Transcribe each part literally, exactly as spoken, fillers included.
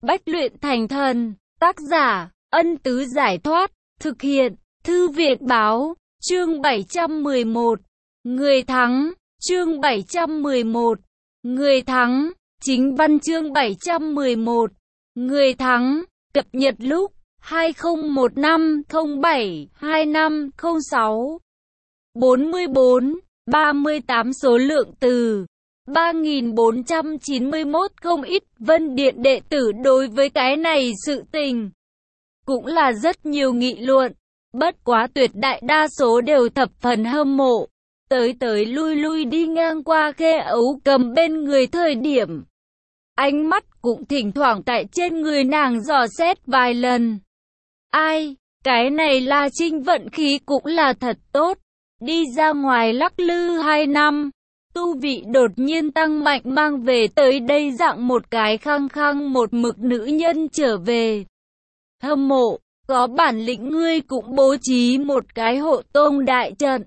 Bách luyện thành thần. Tác giả, Ân Tứ Giải Thoát. Thực hiện, Thư viện Báo. Chương bảy trăm mười một. Người thắng. Chương bảy trăm mười một. Người thắng. Chính văn chương bảy trăm mười một. Người thắng. Cập nhật lúc hai không một năm không bảy hai năm không sáu. bốn mươi bốn, ba mươi tám số lượng từ ba nghìn bốn trăm chín mươi mốt. Không ít Vân Điện đệ tử đối với cái này sự tình cũng là rất nhiều nghị luận, bất quá tuyệt đại đa số đều thập phần hâm mộ, tới tới lui lui đi ngang qua Khê Ấu Cầm bên người thời điểm, ánh mắt cũng thỉnh thoảng tại trên người nàng dò xét vài lần. Ai, cái này La Trinh vận khí cũng là thật tốt, đi ra ngoài lắc lư hai năm, tu vị đột nhiên tăng mạnh, mang về tới đây dạng một cái khăng khăng một mực nữ nhân trở về. Hâm mộ, có bản lĩnh ngươi cũng bố trí một cái hộ tông đại trận,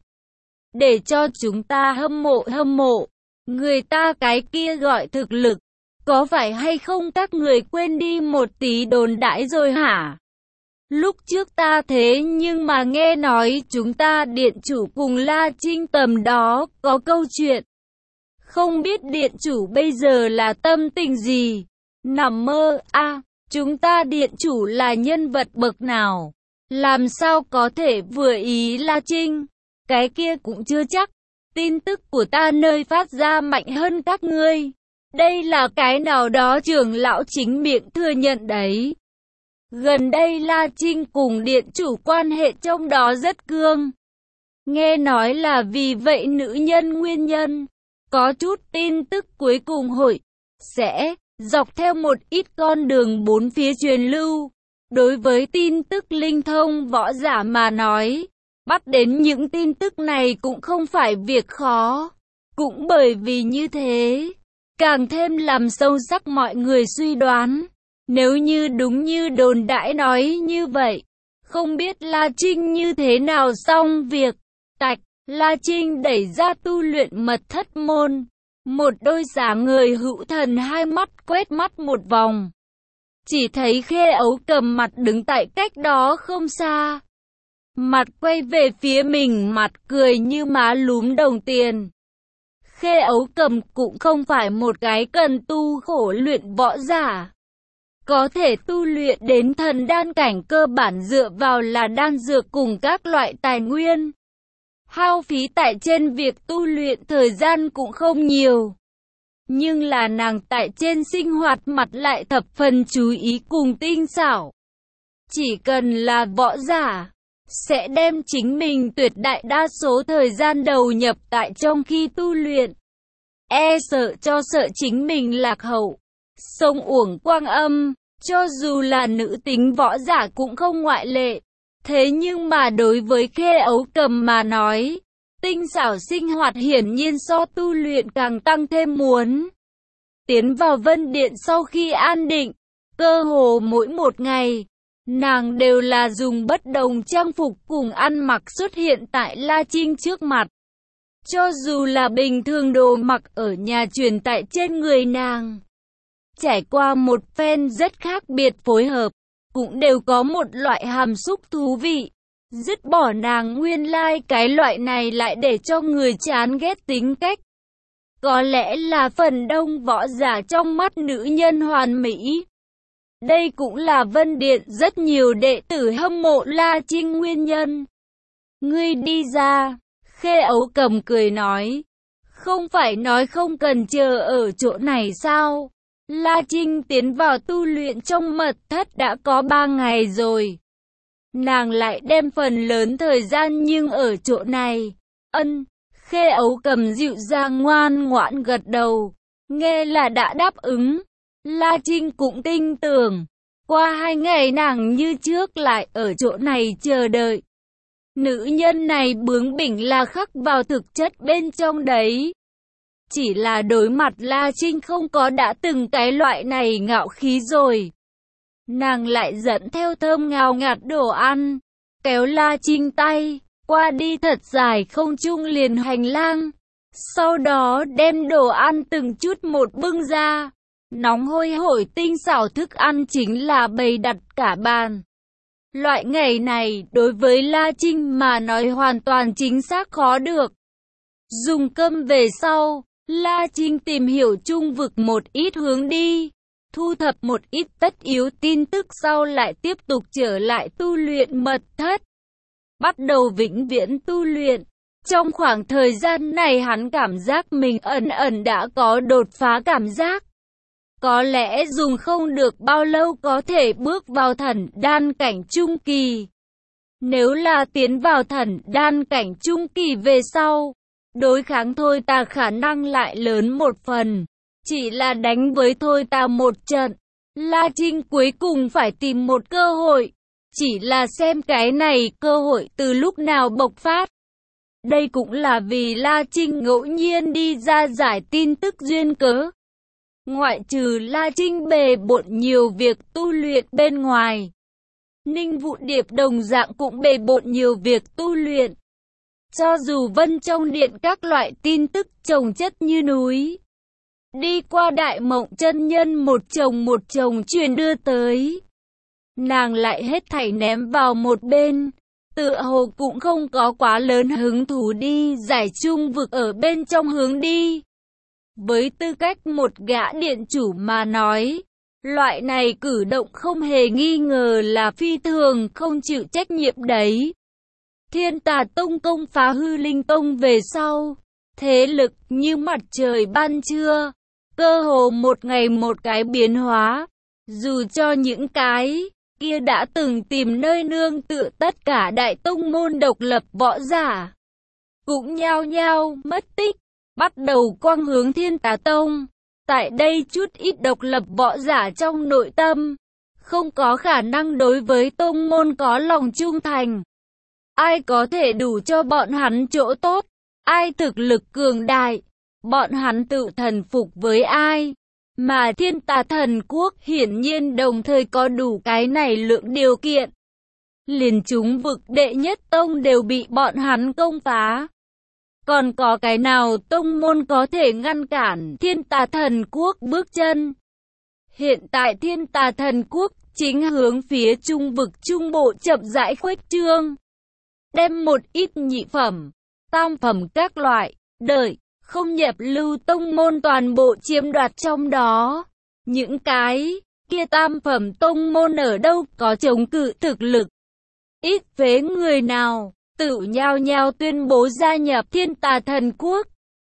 để cho chúng ta hâm mộ hâm mộ, người ta cái kia gọi thực lực, có phải hay không các người quên đi một tí đồn đãi rồi hả? Lúc trước ta thế nhưng mà nghe nói chúng ta điện chủ cùng La Trinh tầm đó có câu chuyện. Không biết điện chủ bây giờ là tâm tình gì? Nằm mơ, a à, chúng ta điện chủ là nhân vật bậc nào? Làm sao có thể vừa ý La Trinh? Cái kia cũng chưa chắc. Tin tức của ta nơi phát ra mạnh hơn các ngươi. Đây là cái nào đó trưởng lão chính miệng thừa nhận đấy. Gần đây La Trinh cùng điện chủ quan hệ trong đó rất cương. Nghe nói là vì vậy nữ nhân nguyên nhân. Có chút tin tức cuối cùng hội sẽ dọc theo một ít con đường bốn phía truyền lưu. Đối với tin tức linh thông võ giả mà nói, bắt đến những tin tức này cũng không phải việc khó. Cũng bởi vì như thế, càng thêm làm sâu sắc mọi người suy đoán. Nếu như đúng như đồn đãi nói như vậy, không biết La Trinh như thế nào xong việc. Tạch, La Trinh đẩy ra tu luyện mật thất môn. Một đôi giả người hữu thần hai mắt quét mắt một vòng. Chỉ thấy Khê Ấu Cầm mặt đứng tại cách đó không xa. Mặt quay về phía mình, mặt cười như má lúm đồng tiền. Khê Ấu Cầm cũng không phải một cái cần tu khổ luyện võ giả. Có thể tu luyện đến thần đan cảnh cơ bản dựa vào là đan dược cùng các loại tài nguyên. Hao phí tại trên việc tu luyện thời gian cũng không nhiều. Nhưng là nàng tại trên sinh hoạt mặt lại thập phần chú ý cùng tinh xảo. Chỉ cần là võ giả, sẽ đem chính mình tuyệt đại đa số thời gian đầu nhập tại trong khi tu luyện. E sợ cho sợ chính mình lạc hậu, sông uổng quang âm, cho dù là nữ tính võ giả cũng không ngoại lệ. Thế nhưng mà đối với Khê Ấu Cầm mà nói, tinh xảo sinh hoạt hiển nhiên so tu luyện càng tăng thêm muốn. Tiến vào Vân Điện sau khi an định, cơ hồ mỗi một ngày, nàng đều là dùng bất đồng trang phục cùng ăn mặc xuất hiện tại La Trinh trước mặt. Cho dù là bình thường đồ mặc ở nhà truyền tại trên người nàng, trải qua một phen rất khác biệt phối hợp, cũng đều có một loại hàm xúc thú vị. Dứt bỏ nàng nguyên lai like cái loại này lại để cho người chán ghét tính cách. Có lẽ là phần đông võ giả trong mắt nữ nhân hoàn mỹ. Đây cũng là Vân Điện rất nhiều đệ tử hâm mộ La Trinh nguyên nhân. Ngươi đi ra, Khê Ấu Cầm cười nói. Không phải nói không cần chờ ở chỗ này sao? La Trinh tiến vào tu luyện trong mật thất đã có ba ngày rồi. Nàng lại đem phần lớn thời gian nhưng ở chỗ này. Ân, Khê Ấu Cầm dịu dàng ngoan ngoãn gật đầu. Nghe là đã đáp ứng. La Trinh cũng tin tưởng. Qua hai ngày nàng như trước lại ở chỗ này chờ đợi. Nữ nhân này bướng bỉnh là khắc vào thực chất bên trong đấy. Chỉ là đối mặt La Trinh không có đã từng cái loại này ngạo khí rồi. Nàng lại dẫn theo thơm ngào ngạt đồ ăn, kéo La Trinh tay, qua đi thật dài không trung liền hành lang. Sau đó đem đồ ăn từng chút một bưng ra. Nóng hôi hổi tinh xảo thức ăn chính là bày đặt cả bàn. Loại ngày này, đối với La Trinh mà nói hoàn toàn chính xác khó được. Dùng cơm về sau, La Trinh tìm hiểu trung vực một ít hướng đi, thu thập một ít tất yếu tin tức sau lại tiếp tục trở lại tu luyện mật thất. Bắt đầu vĩnh viễn tu luyện. Trong khoảng thời gian này hắn cảm giác mình ẩn ẩn đã có đột phá cảm giác. Có lẽ dùng không được bao lâu có thể bước vào thần đan cảnh trung kỳ. Nếu là tiến vào thần đan cảnh trung kỳ về sau, đối kháng thôi ta khả năng lại lớn một phần. Chỉ là đánh với thôi ta một trận, La Trinh cuối cùng phải tìm một cơ hội. Chỉ là xem cái này cơ hội từ lúc nào bộc phát. Đây cũng là vì La Trinh ngẫu nhiên đi ra giải tin tức duyên cớ. Ngoại trừ La Trinh bề bộn nhiều việc tu luyện bên ngoài, Ninh Vũ Điệp đồng dạng cũng bề bộn nhiều việc tu luyện. Cho dù Vân trong điện các loại tin tức chồng chất như núi, đi qua Đại Mộng chân nhân một chồng một chồng truyền đưa tới, nàng lại hết thảy ném vào một bên, tựa hồ cũng không có quá lớn hứng thú đi giải trung vực ở bên trong hướng đi. Với tư cách một gã điện chủ mà nói, loại này cử động không hề nghi ngờ là phi thường không chịu trách nhiệm đấy. Thiên Tà Tông công phá Hư Linh Tông về sau, thế lực như mặt trời ban trưa, cơ hồ một ngày một cái biến hóa. Dù cho những cái kia đã từng tìm nơi nương tựa tất cả đại tông môn độc lập võ giả, cũng nhao nhao mất tích, bắt đầu quang hướng Thiên Tà Tông. Tại đây chút ít độc lập võ giả trong nội tâm, không có khả năng đối với tông môn có lòng trung thành. Ai có thể đủ cho bọn hắn chỗ tốt, ai thực lực cường đại, bọn hắn tự thần phục với ai. Mà Thiên Tà Thần Quốc hiển nhiên đồng thời có đủ cái này lượng điều kiện. Liền chúng vực đệ nhất tông đều bị bọn hắn công phá. Còn có cái nào tông môn có thể ngăn cản Thiên Tà Thần Quốc bước chân? Hiện tại Thiên Tà Thần Quốc chính hướng phía trung vực trung bộ chậm rãi khuếch trương. Đem một ít nhị phẩm, tam phẩm các loại, đợi, không nhập lưu tông môn toàn bộ chiếm đoạt trong đó. Những cái kia tam phẩm tông môn ở đâu có chống cự thực lực, ít phế người nào, tự nhao nhao tuyên bố gia nhập Thiên Tà Thần Quốc,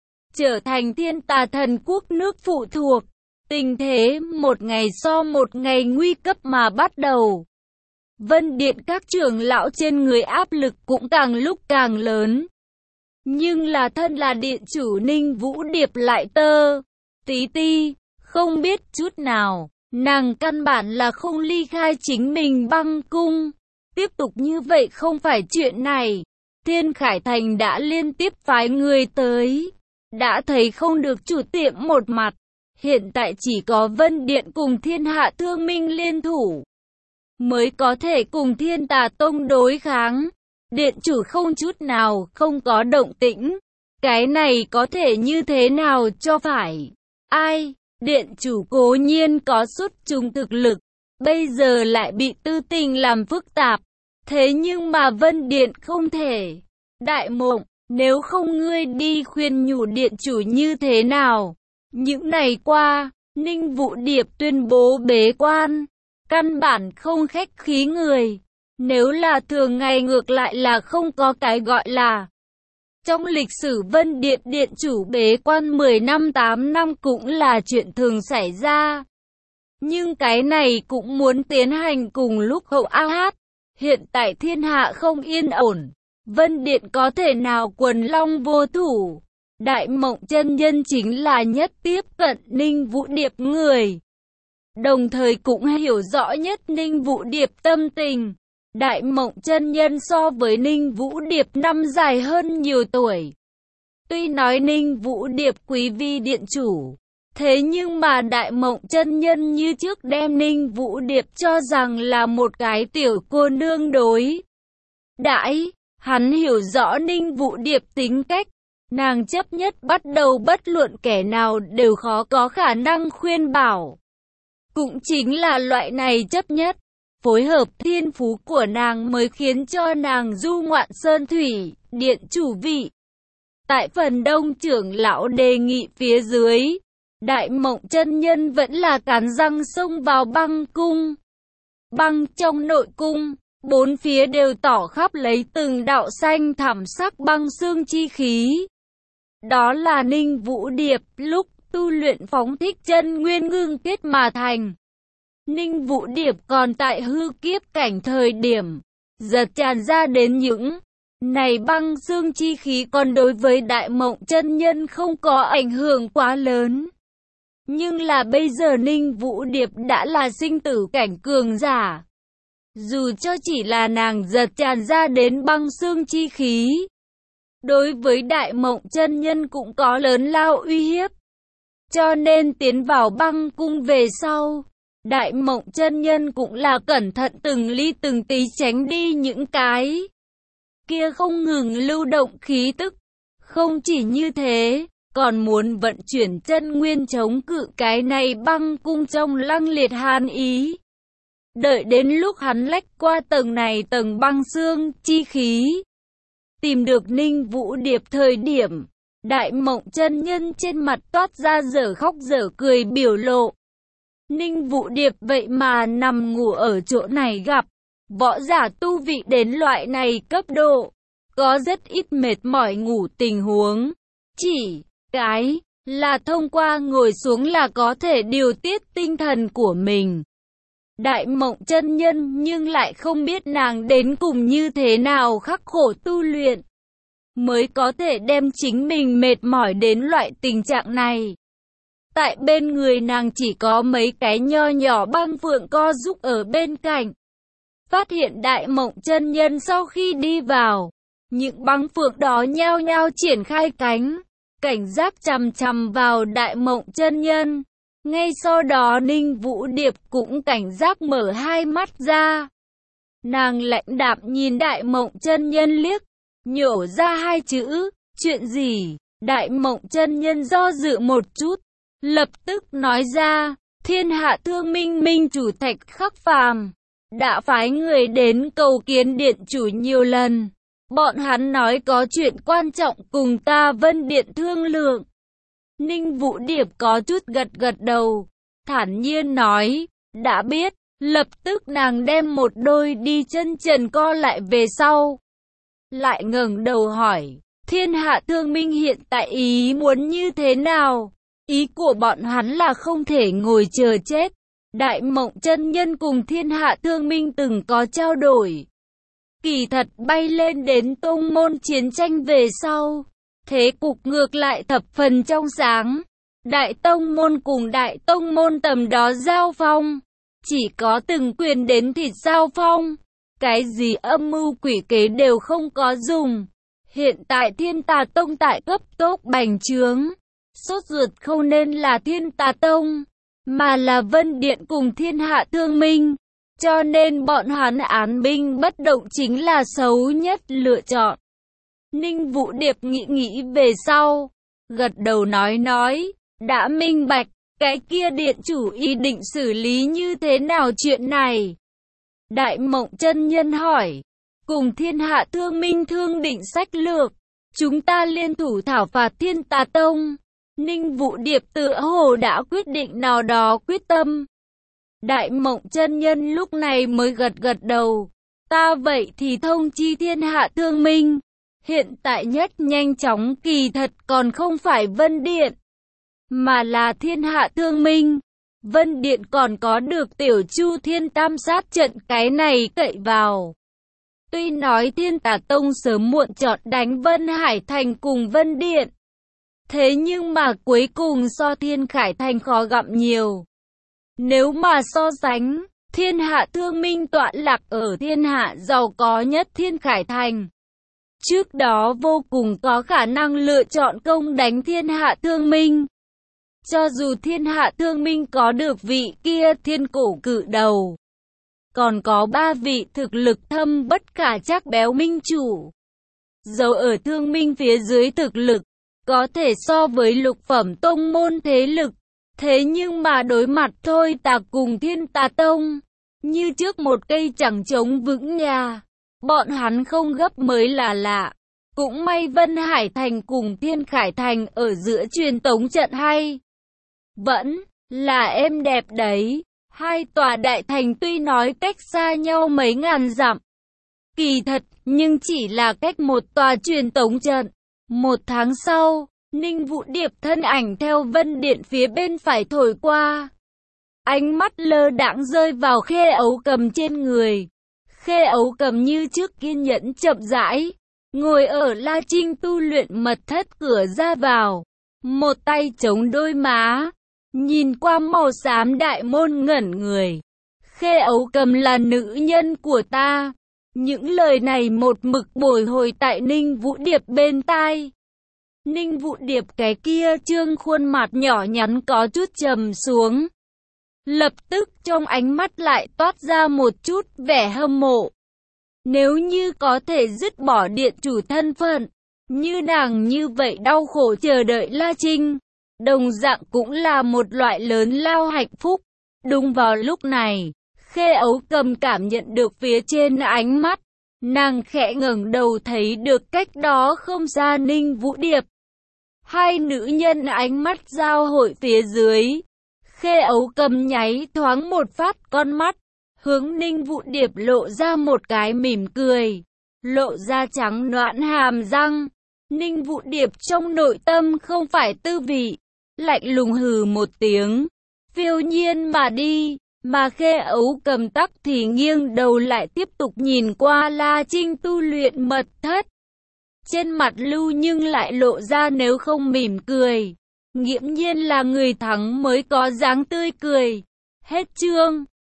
trở thành Thiên Tà Thần Quốc nước phụ thuộc. Tình thế một ngày so một ngày nguy cấp mà bắt đầu. Vân Điện các trưởng lão trên người áp lực cũng càng lúc càng lớn. Nhưng là thân là điện chủ Ninh Vũ Điệp lại tơ tí ti, không biết chút nào, nàng căn bản là không ly khai chính mình băng cung. Tiếp tục như vậy không phải chuyện này. Thiên Khải Thành đã liên tiếp phái người tới, đã thấy không được chủ tiệm một mặt. Hiện tại chỉ có Vân Điện cùng Thiên Hạ Thương Minh liên thủ, mới có thể cùng Thiên Tà Tông đối kháng. Điện chủ không chút nào không có động tĩnh. Cái này có thể như thế nào cho phải? Ai? Điện chủ cố nhiên có xuất chúng thực lực, bây giờ lại bị tư tình làm phức tạp. Thế nhưng mà Vân Điện không thể. Đại Mộng, nếu không ngươi đi khuyên nhủ điện chủ như thế nào? Những ngày qua, Ninh Vũ Điệp tuyên bố bế quan, căn bản không khách khí người. Nếu là thường ngày ngược lại là không có cái gọi là. Trong lịch sử Vân Điện điện chủ bế quan mười năm tám năm cũng là chuyện thường xảy ra. Nhưng cái này cũng muốn tiến hành cùng lúc hậu a hát. Hiện tại thiên hạ không yên ổn, Vân Điện có thể nào quần long vô thủ. Đại Mộng chân nhân chính là nhất tiếp cận Ninh Vũ Điệp người, đồng thời cũng hiểu rõ nhất Ninh Vũ Điệp tâm tình. Đại Mộng chân nhân so với Ninh Vũ Điệp năm dài hơn nhiều tuổi. Tuy nói Ninh Vũ Điệp quý vi điện chủ, thế nhưng mà Đại Mộng chân nhân như trước đem Ninh Vũ Điệp cho rằng là một cái tiểu cô nương đối đãi. Hắn hiểu rõ Ninh Vũ Điệp tính cách, Nàng chấp nhất bắt đầu bất luận kẻ nào đều khó có khả năng khuyên bảo. Cũng chính là loại này chấp nhất, phối hợp thiên phú của nàng mới khiến cho nàng du ngoạn sơn thủy, điện chủ vị. Tại phần đông trưởng lão đề nghị phía dưới, Đại Mộng chân nhân vẫn là cắn răng xông vào băng cung. Băng trong nội cung, bốn phía đều tỏ khắp lấy từng đạo xanh thẳm sắc băng xương chi khí. Đó là Ninh Vũ Điệp lúc tu luyện phóng thích chân nguyên ngưng kết mà thành. Ninh Vũ Điệp còn tại hư kiếp cảnh thời điểm, giật tràn ra đến những này băng xương chi khí, còn đối với Đại Mộng chân nhân không có ảnh hưởng quá lớn. Nhưng là bây giờ Ninh Vũ Điệp đã là sinh tử cảnh cường giả. Dù cho chỉ là nàng giật tràn ra đến băng xương chi khí, đối với Đại Mộng chân nhân cũng có lớn lao uy hiếp. Cho nên tiến vào băng cung về sau, Đại Mộng chân nhân cũng là cẩn thận từng ly từng tí tránh đi những cái kia không ngừng lưu động khí tức. Không chỉ như thế, còn muốn vận chuyển chân nguyên chống cự cái này băng cung trong lăng liệt hàn ý. Đợi đến lúc hắn lách qua tầng này tầng băng xương chi khí, tìm được Ninh Vũ Điệp thời điểm, Đại Mộng chân nhân trên mặt toát ra dở khóc dở cười biểu lộ. Ninh Vũ Điệp vậy mà nằm ngủ ở chỗ này, gặp võ giả tu vị đến loại này cấp độ, có rất ít mệt mỏi ngủ tình huống. Chỉ cái là thông qua ngồi xuống là có thể điều tiết tinh thần của mình. Đại Mộng chân nhân nhưng lại không biết nàng đến cùng như thế nào khắc khổ tu luyện, mới có thể đem chính mình mệt mỏi đến loại tình trạng này. Tại bên người nàng chỉ có mấy cái nho nhỏ băng phượng co giúp ở bên cạnh. Phát hiện Đại Mộng chân nhân sau khi đi vào, những băng phượng đó nhao nhao triển khai cánh, cảnh giác chằm chằm vào Đại Mộng chân nhân. Ngay sau đó Ninh Vũ Điệp cũng cảnh giác mở hai mắt ra. Nàng lạnh đạm nhìn Đại Mộng chân nhân liếc, nhổ ra hai chữ, chuyện gì? Đại Mộng chân nhân do dự một chút, lập tức nói ra, Thiên Hạ Thương Minh Minh chủ Thạch Khắc Phàm đã phái người đến cầu kiến điện chủ nhiều lần. Bọn hắn nói có chuyện quan trọng cùng ta Vân Điện thương lượng. Ninh Vũ Điệp có chút gật gật đầu, thản nhiên nói, đã biết. Lập tức nàng đem một đôi đi chân trần co lại về sau. Lại ngẩng đầu hỏi, Thiên Hạ Thương Minh hiện tại ý muốn như thế nào? Ý của bọn hắn là không thể ngồi chờ chết. Đại Mộng chân nhân cùng Thiên Hạ Thương Minh từng có trao đổi. Kỳ thật bay lên đến tông môn chiến tranh về sau, thế cục ngược lại thập phần trong sáng. Đại tông môn cùng đại tông môn tầm đó giao phong, chỉ có từng quyền đến thịt giao phong, cái gì âm mưu quỷ kế đều không có dùng. Hiện tại Thiên Tà Tông tại cấp tốc bành trướng, sốt ruột không nên là Thiên Tà Tông, mà là Vân Điện cùng Thiên Hạ Thương Minh, cho nên bọn hắn án binh bất động chính là xấu nhất lựa chọn. Ninh Vũ Điệp nghĩ nghĩ về sau, gật đầu nói nói, đã minh bạch. Cái kia điện chủ ý định xử lý như thế nào chuyện này? Đại Mộng chân nhân hỏi. Cùng Thiên Hạ Thương Minh thương định sách lược, chúng ta liên thủ thảo phạt Thiên Tà Tông. Ninh Vũ Điệp tựa hồ đã quyết định nào đó quyết tâm. Đại Mộng chân nhân lúc này mới gật gật đầu. Ta vậy thì thông chi Thiên Hạ Thương Minh. Hiện tại nhất nhanh chóng kỳ thật còn không phải Vân Điện, mà là Thiên Hạ Thương Minh. Vân Điện còn có được Tiểu Chu Thiên Tam Sát trận cái này cậy vào. Tuy nói Thiên Tà Tông sớm muộn chọn đánh Vân Hải Thành cùng Vân Điện, thế nhưng mà cuối cùng so Thiên Khải Thành khó gặm nhiều. Nếu mà so sánh, Thiên Hạ Thương Minh tọa lạc ở thiên hạ giàu có nhất Thiên Khải Thành, trước đó vô cùng có khả năng lựa chọn công đánh Thiên Hạ Thương Minh. Cho dù Thiên Hạ Thương Minh có được vị kia thiên cổ cự đầu, còn có ba vị thực lực thâm bất khả trắc béo minh chủ, dẫu ở Thương Minh phía dưới thực lực, có thể so với lục phẩm tông môn thế lực. Thế nhưng mà đối mặt Thôi Tà cùng Thiên Tà Tông, như trước một cây chẳng chống vững nhà. Bọn hắn không gấp mới là lạ. Cũng may Vân Hải Thành cùng Thiên Khải Thành ở giữa truyền tống trận hay. Vẫn là êm đẹp đấy. Hai tòa đại thành tuy nói cách xa nhau mấy ngàn dặm. Kỳ thật, nhưng chỉ là cách một tòa truyền tống trận. Một tháng sau, Ninh Vũ Điệp thân ảnh theo Vân Điện phía bên phải thổi qua. Ánh mắt lơ đãng rơi vào Khê Ấu Cầm trên người. Khê Ấu Cầm như trước kiên nhẫn chậm rãi, ngồi ở La Trinh tu luyện mật thất cửa ra vào. Một tay chống đôi má, nhìn qua màu xám đại môn ngẩn người. Khê Ấu Cầm là nữ nhân của ta. Những lời này một mực bồi hồi tại Ninh Vũ Điệp bên tai. Ninh Vũ Điệp cái kia trương khuôn mặt nhỏ nhắn có chút trầm xuống. Lập tức trong ánh mắt lại toát ra một chút vẻ hâm mộ. Nếu như có thể dứt bỏ điện chủ thân phận, như nàng như vậy đau khổ chờ đợi La Trinh, đồng dạng cũng là một loại lớn lao hạnh phúc. Đúng vào lúc này, Khê Ấu Cầm cảm nhận được phía trên ánh mắt. Nàng khẽ ngẩng đầu thấy được cách đó không xa Ninh Vũ Điệp. Hai nữ nhân ánh mắt giao hội phía dưới. Khê Ấu Cầm nháy thoáng một phát con mắt, hướng Ninh Vũ Điệp lộ ra một cái mỉm cười, lộ ra trắng nõn hàm răng. Ninh Vũ Điệp trong nội tâm không phải tư vị, lạnh lùng hừ một tiếng, phiêu nhiên mà đi. Mà Khê Ấu Cầm tắc thì nghiêng đầu lại tiếp tục nhìn qua La Trinh tu luyện mật thất. Trên mặt lưu nhưng lại lộ ra nếu không mỉm cười. Nghiễm nhiên là người thắng mới có dáng tươi cười. Hết chương.